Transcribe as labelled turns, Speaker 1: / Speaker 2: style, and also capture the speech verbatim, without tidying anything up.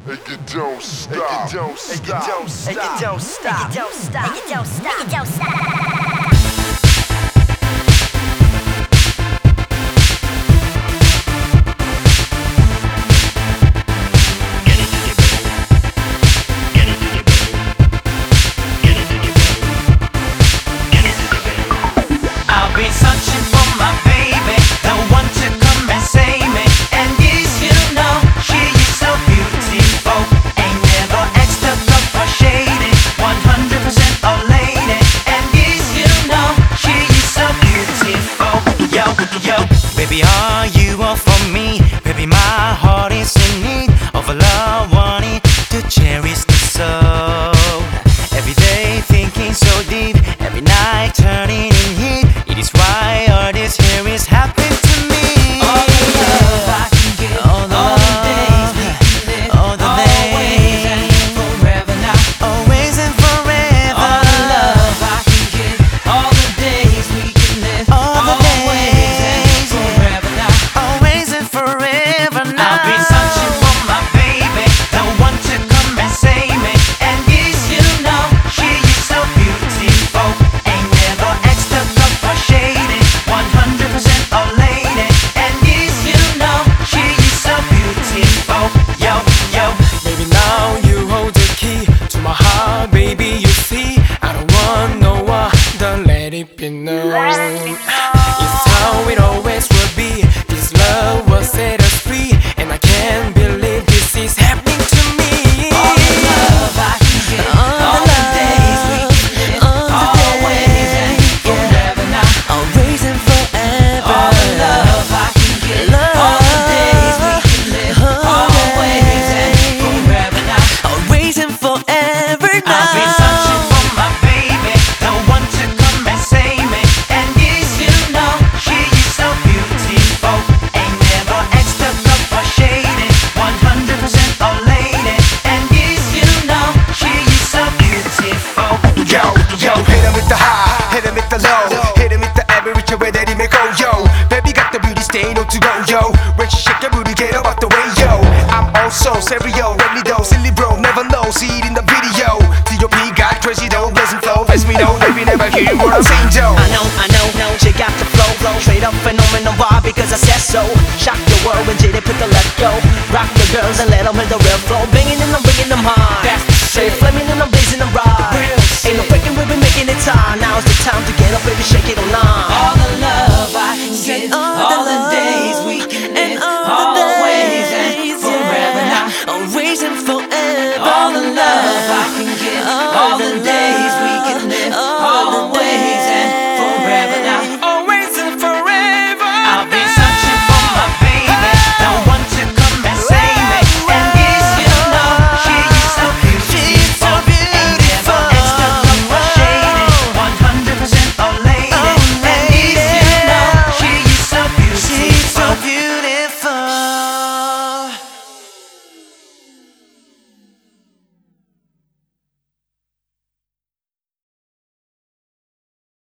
Speaker 1: Make it don't stop. Make it don't stop. Make it don't stop. Make it don't stop. Make it don't stop. Make it don't stop. Make it don't stop.
Speaker 2: Baby, are you all for me? Baby, my heart is in need of a love, wanting to cherish the soul. Every day thinking so deep, every night turning in heat. It is why all this here is happening to me.
Speaker 3: All the love I can get, all the, all the days we can live, all the always and forever now,
Speaker 2: always and forever.
Speaker 3: All the love I can get, all the days we can live, all the always and forever now,
Speaker 2: always and forever now.
Speaker 3: I've been searching for my baby, the one to come and save me. And yes, you know, she is so beautiful, ain't never extra cup or shady, one hundred percent a lady. And yes, you know, she is so beautiful. Yo, yo,
Speaker 2: baby, now you hold the key to my heart, baby. You see, I don't want no other, let it be known. It's how it always will be. This love will set us free, and I can't believe this is happening to me.
Speaker 3: all the love I can get, all the days we can live, always and forever now,
Speaker 2: Always and forever.
Speaker 3: all the love I can get, all the days we can live, always and forever now,
Speaker 2: Always and forever now.
Speaker 3: I've been searching for my baby, the one to come and save me. And yes, you know, she is so beautiful, ain't never extra cup or shady, one hundred percent a lady. And yes, you know, she is so beautiful.
Speaker 4: Yo, yo, hit him with the high, hit him with the low, hit him with the every which way that he may go, yo. Baby got the beauty stain, no to go, yo. When she shake her booty, get up out the way, yo. I'm also stereo, ready though, silly bro, never know, see it in the video. T O P got crazy though, blessing flow, as we know, maybe never hear what I'm saying, Joe.
Speaker 5: I know, I know, know, she got the flow, flow. Straight up phenomenal, why? Because I said so. Shock the world when J D put the let go. Rock the girls and let them hear the real flow. Banging and I'm bringing them high. Straight flaming and I'm blazing them right. Ain't no faking, we've been making it time. Now's the time to get up, baby, shake it on nine.
Speaker 3: All the love I can get, all the